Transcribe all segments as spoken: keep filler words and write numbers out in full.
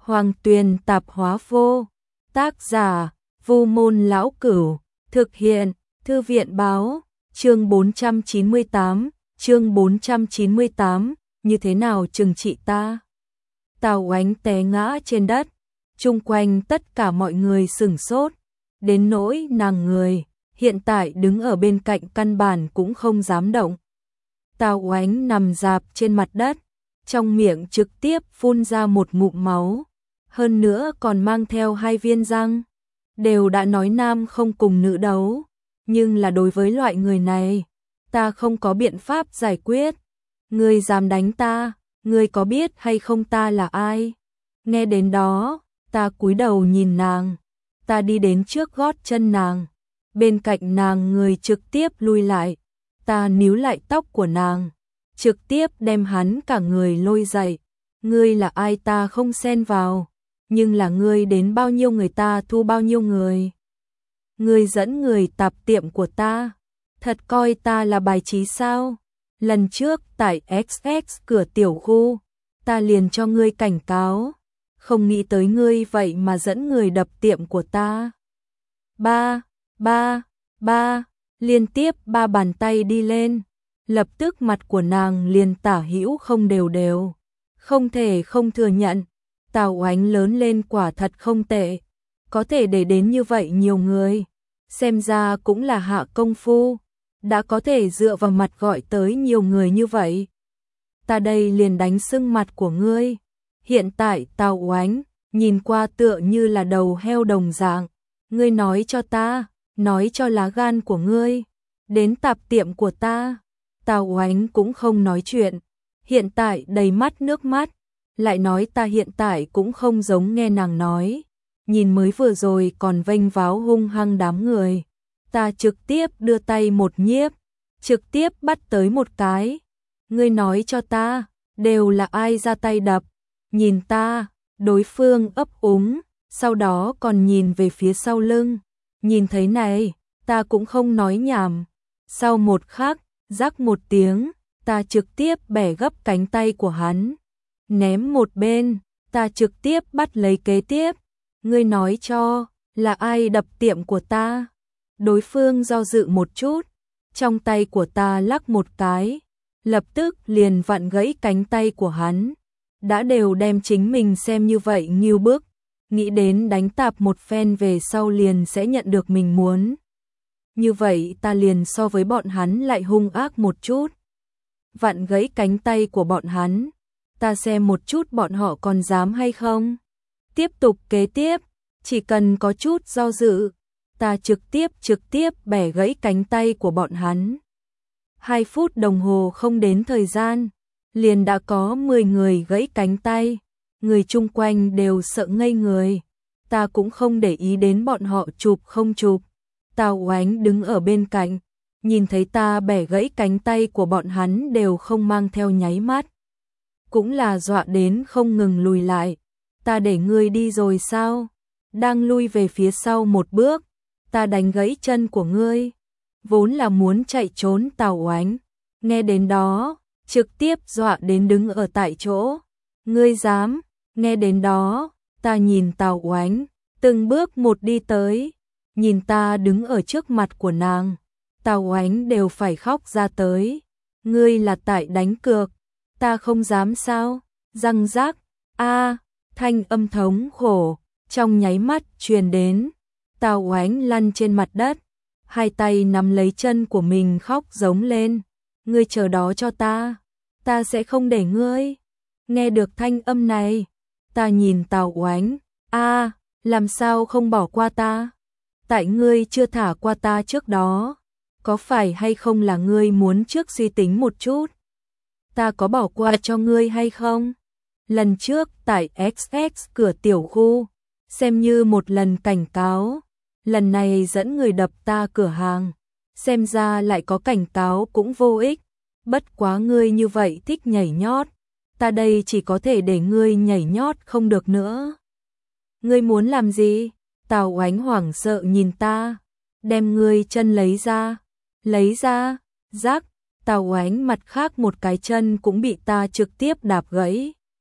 Hoàng Tuyền tạp hóa vô. Tác giả: Vu Môn Lão Cửu. Thực hiện: Thư viện báo. Chương bốn trăm chín mươi tám, chương bốn trăm chín mươi tám, như thế nào trừng trị ta? Tào Oánh té ngã trên đất, chung quanh tất cả mọi người sửng sốt, đến nỗi nàng người hiện tại đứng ở bên cạnh căn bản cũng không dám động. Tào Oánh nằm rạp trên mặt đất, trong miệng trực tiếp phun ra một ngụm máu, hơn nữa còn mang theo hai viên răng. Đều đã nói nam không cùng nữ đấu, nhưng là đối với loại người này, ta không có biện pháp giải quyết. Ngươi dám đánh ta, ngươi có biết hay không ta là ai? Nghe đến đó, ta cúi đầu nhìn nàng, ta đi đến trước gót chân nàng, bên cạnh nàng người trực tiếp lui lại, ta níu lại tóc của nàng, trực tiếp đem hắn cả người lôi dậy. Ngươi là ai ta không xen vào, nhưng là ngươi đến bao nhiêu người ta thu bao nhiêu người. Ngươi dẫn người tạp tiệm của ta, thật coi ta là bài trí sao? Lần trước tại ích ích cửa tiểu khu, ta liền cho ngươi cảnh cáo, không nghĩ tới ngươi vậy mà dẫn người đập tiệm của ta. Ba, ba, ba, liên tiếp ba bàn tay đi lên, lập tức mặt của nàng liền tả hữu không đều đều. Không thể không thừa nhận, Tào Oánh lớn lên quả thật không tệ, có thể để đến như vậy nhiều người, xem ra cũng là hạ công phu, đã có thể dựa vào mặt gọi tới nhiều người như vậy. Ta đây liền đánh sưng mặt của ngươi. Hiện tại Tào Oánh nhìn qua tựa như là đầu heo đồng dạng, ngươi nói cho ta, nói cho lá gan của ngươi, đến tạp tiệm của ta. Tào Oánh cũng không nói chuyện, hiện tại đầy mắt nước mắt, lại nói ta hiện tại cũng không giống nghe nàng nói, nhìn mới vừa rồi còn vênh váo hung hăng đám người, ta trực tiếp đưa tay một nhiếp, trực tiếp bắt tới một cái. Ngươi nói cho ta, đều là ai ra tay đập? Nhìn ta, đối phương ấp úng, sau đó còn nhìn về phía sau lưng, nhìn thấy này, ta cũng không nói nhảm. Sau một khắc, rắc một tiếng, ta trực tiếp bẻ gấp cánh tay của hắn, ném một bên, ta trực tiếp bắt lấy kế tiếp. Ngươi nói cho, là ai đập tiệm của ta? Đối phương do dự một chút, trong tay của ta lắc một cái, lập tức liền vặn gãy cánh tay của hắn. Đã đều đem chính mình xem như vậy nghiêu bức, nghĩ đến đánh tạp một phen về sau liền sẽ nhận được mình muốn. Như vậy ta liền so với bọn hắn lại hung ác một chút. Vặn gãy cánh tay của bọn hắn, ta xem một chút bọn họ còn dám hay không. Tiếp tục kế tiếp, chỉ cần có chút do dự, ta trực tiếp trực tiếp bẻ gãy cánh tay của bọn hắn. Hai phút đồng hồ không đến thời gian, liền đã có mười người gãy cánh tay, người chung quanh đều sợ ngây người. Ta cũng không để ý đến bọn họ chụp không chụp. Tào Oánh đứng ở bên cạnh, nhìn thấy ta bẻ gãy cánh tay của bọn hắn đều không mang theo nháy mắt, cũng là dọa đến không ngừng lùi lại. Ta để ngươi đi rồi sao? Đang lui về phía sau một bước, ta đánh gãy chân của ngươi. Vốn là muốn chạy trốn Tào Oánh, nghe đến đó, trực tiếp dọa đến đứng ở tại chỗ. Ngươi dám? Nghe đến đó, ta nhìn Tào Oánh, từng bước một đi tới, nhìn ta đứng ở trước mặt của nàng, Tào Oánh đều phải khóc ra tới. Ngươi là tại đánh cược, ta không dám sao? Răng rác, a, thanh âm thống khổ trong nháy mắt truyền đến. Tào Oánh lăn trên mặt đất, hai tay nắm lấy chân của mình khóc giống lên. Ngươi chờ đó cho ta, ta sẽ không để ngươi. Nghe được thanh âm này, ta nhìn Tào Oánh, a, làm sao không bỏ qua ta? Tại ngươi chưa thả qua ta trước đó, có phải hay không là ngươi muốn trước suy tính một chút? Ta có bỏ qua cho ngươi hay không? Lần trước tại ích ích cửa tiểu khu, xem như một lần cảnh cáo, lần này dẫn người đập ta cửa hàng, xem ra lại có cảnh cáo cũng vô ích. Bất quá ngươi như vậy thích nhảy nhót, ta đây chỉ có thể để ngươi nhảy nhót không được nữa. Ngươi muốn làm gì? Tào Oánh hoảng sợ nhìn ta, đem ngươi chân lấy ra, lấy ra, rắc. Tào Oánh mặt khác một cái chân cũng bị ta trực tiếp đạp gãy.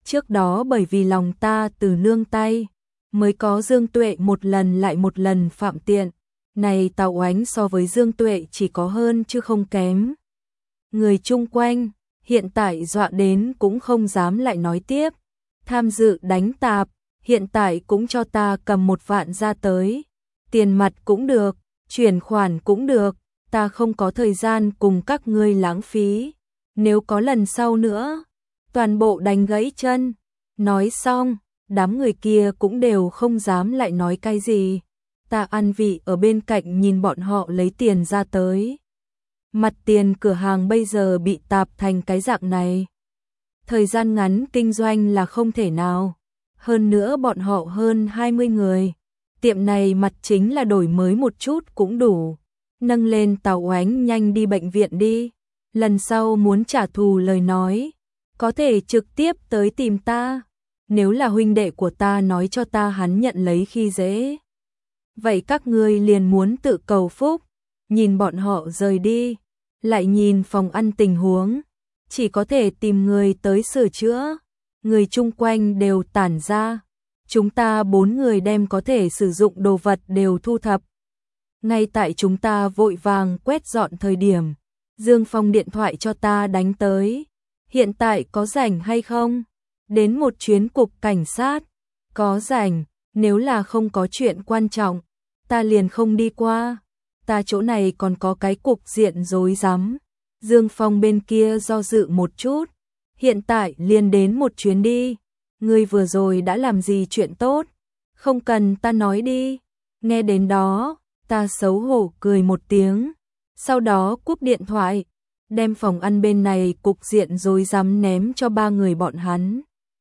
Trước đó bởi vì lòng ta từ nương tay, mới có Dương Tuệ một lần lại một lần phạm tiện. Này Tào Oánh so với Dương Tuệ chỉ có hơn chứ không kém. Người chung quanh, hiện tại dọa đến cũng không dám lại nói tiếp. Tham dự đánh tạp, hiện tại cũng cho ta cầm một vạn ra tới. Tiền mặt cũng được, chuyển khoản cũng được, ta không có thời gian cùng các ngươi lãng phí. Nếu có lần sau nữa, toàn bộ đánh gãy chân. Nói xong, đám người kia cũng đều không dám lại nói cái gì. Ta ăn vị ở bên cạnh nhìn bọn họ lấy tiền ra tới. Mặt tiền cửa hàng bây giờ bị tạp thành cái dạng này. Thời gian ngắn kinh doanh là không thể nào. Hơn nữa bọn họ hơn hai mươi người. Tiệm này mặt chính là đổi mới một chút cũng đủ. Nâng lên Tào Oánh nhanh đi bệnh viện đi. Lần sau muốn trả thù lời nói, có thể trực tiếp tới tìm ta. Nếu là huynh đệ của ta nói cho ta hắn nhận lấy khi dễ. Vậy các ngươi liền muốn tự cầu phúc. Nhìn bọn họ rời đi, lại nhìn phòng ăn tình huống, chỉ có thể tìm người tới sửa chữa. Người chung quanh đều tản ra. Chúng ta bốn người đem có thể sử dụng đồ vật đều thu thập. Ngay tại chúng ta vội vàng quét dọn thời điểm, Dương Phong điện thoại cho ta đánh tới. Hiện tại có rảnh hay không? Đến một chuyến cục cảnh sát. Có rảnh, nếu là không có chuyện quan trọng, ta liền không đi qua. Ta chỗ này còn có cái cục diện rối rắm. Dương Phong bên kia do dự một chút. Hiện tại liền đến một chuyến đi. Ngươi vừa rồi đã làm gì chuyện tốt? Không cần ta nói đi. Nghe đến đó, ta xấu hổ cười một tiếng. Sau đó cúp điện thoại, đem phòng ăn bên này cục diện rối rắm ném cho ba người bọn hắn.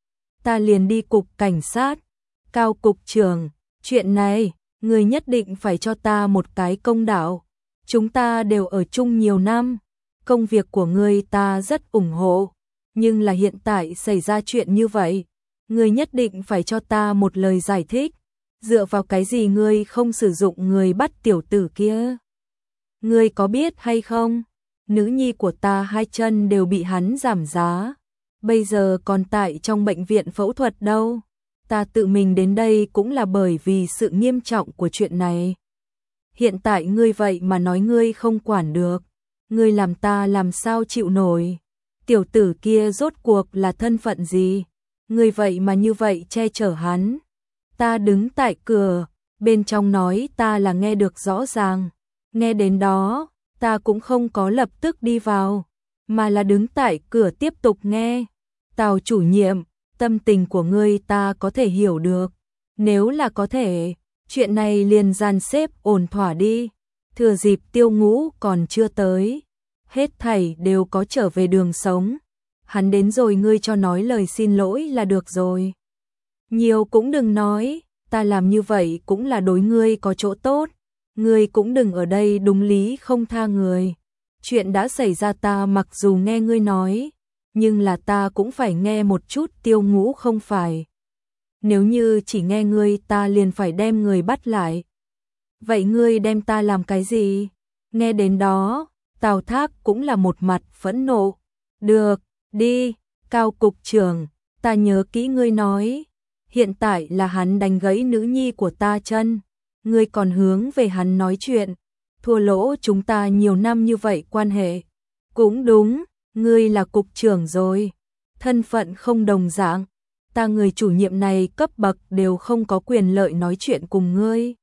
Ta liền đi cục cảnh sát. Cao cục trưởng, chuyện này, người nhất định phải cho ta một cái công đạo. Chúng ta đều ở chung nhiều năm. Công việc của ngươi ta rất ủng hộ. Nhưng là hiện tại xảy ra chuyện như vậy. Ngươi nhất định phải cho ta một lời giải thích. Dựa vào cái gì ngươi không sử dụng người bắt tiểu tử kia? Ngươi có biết hay không? Nữ nhi của ta hai chân đều bị hắn giảm giá. Bây giờ còn tại trong bệnh viện phẫu thuật đâu. Ta tự mình đến đây cũng là bởi vì sự nghiêm trọng của chuyện này. Hiện tại ngươi vậy mà nói ngươi không quản được. Ngươi làm ta làm sao chịu nổi. Tiểu tử kia rốt cuộc là thân phận gì? Ngươi vậy mà như vậy che chở hắn. Ta đứng tại cửa, bên trong nói ta là nghe được rõ ràng. Nghe đến đó, ta cũng không có lập tức đi vào, mà là đứng tại cửa tiếp tục nghe. Tào chủ nhiệm, tâm tình của ngươi ta có thể hiểu được. Nếu là có thể, chuyện này liền dàn xếp ổn thỏa đi. Thừa dịp Tiêu Ngũ còn chưa tới, hết thảy đều có trở về đường sống. Hắn đến rồi ngươi cho nói lời xin lỗi là được rồi. Nhiều cũng đừng nói, ta làm như vậy cũng là đối ngươi có chỗ tốt. Ngươi cũng đừng ở đây đúng lý không tha người. Chuyện đã xảy ra ta mặc dù nghe ngươi nói, nhưng là ta cũng phải nghe một chút. Tiêu Ngũ không phải. Nếu như chỉ nghe ngươi ta liền phải đem người bắt lại. Vậy ngươi đem ta làm cái gì? Nghe đến đó, Tào Thác cũng là một mặt phẫn nộ. Được, đi, Cao cục trưởng, ta nhớ kỹ ngươi nói. Hiện tại là hắn đánh gãy nữ nhi của ta chân. Ngươi còn hướng về hắn nói chuyện. Thua lỗ chúng ta nhiều năm như vậy quan hệ. Cũng đúng, ngươi là cục trưởng rồi. Thân phận không đồng dạng. Ta người chủ nhiệm này cấp bậc đều không có quyền lợi nói chuyện cùng ngươi.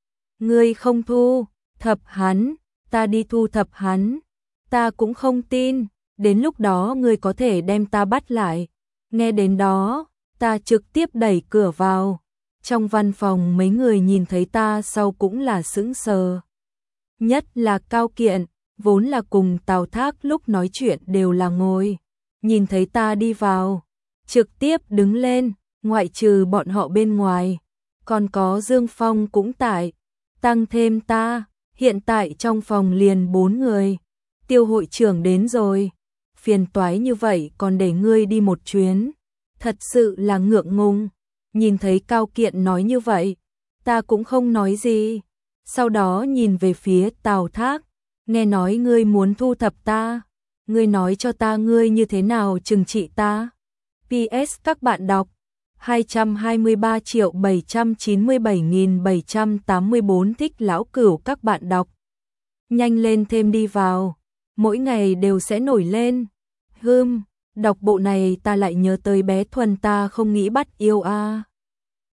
Ngươi không thu thập hắn, ta đi thu thập hắn. Ta cũng không tin, đến lúc đó ngươi có thể đem ta bắt lại. Nghe đến đó, ta trực tiếp đẩy cửa vào. Trong văn phòng mấy người nhìn thấy ta sau cũng là sững sờ. Nhất là Cao Kiện, vốn là cùng Tào Thác lúc nói chuyện đều là ngồi. Nhìn thấy ta đi vào, trực tiếp đứng lên, ngoại trừ bọn họ bên ngoài. Còn có Dương Phong cũng tại, tăng thêm ta, hiện tại trong phòng liền bốn người. Tiêu hội trưởng đến rồi, phiền toái như vậy còn để ngươi đi một chuyến. Thật sự là ngượng ngùng. Nhìn thấy Cao Kiện nói như vậy, ta cũng không nói gì. Sau đó nhìn về phía Tào Thác, nghe nói ngươi muốn thu thập ta. Ngươi nói cho ta ngươi như thế nào trừng trị ta. pê ét các bạn đọc hai trăm hai mươi ba triệu bảy trăm chín mươi bảy nghìn bảy trăm tám mươi tư thích lão cửu các bạn đọc. Nhanh lên thêm đi vào, mỗi ngày đều sẽ nổi lên. Hưm, đọc bộ này ta lại nhớ tới bé Thuần ta không nghĩ bắt yêu a. À.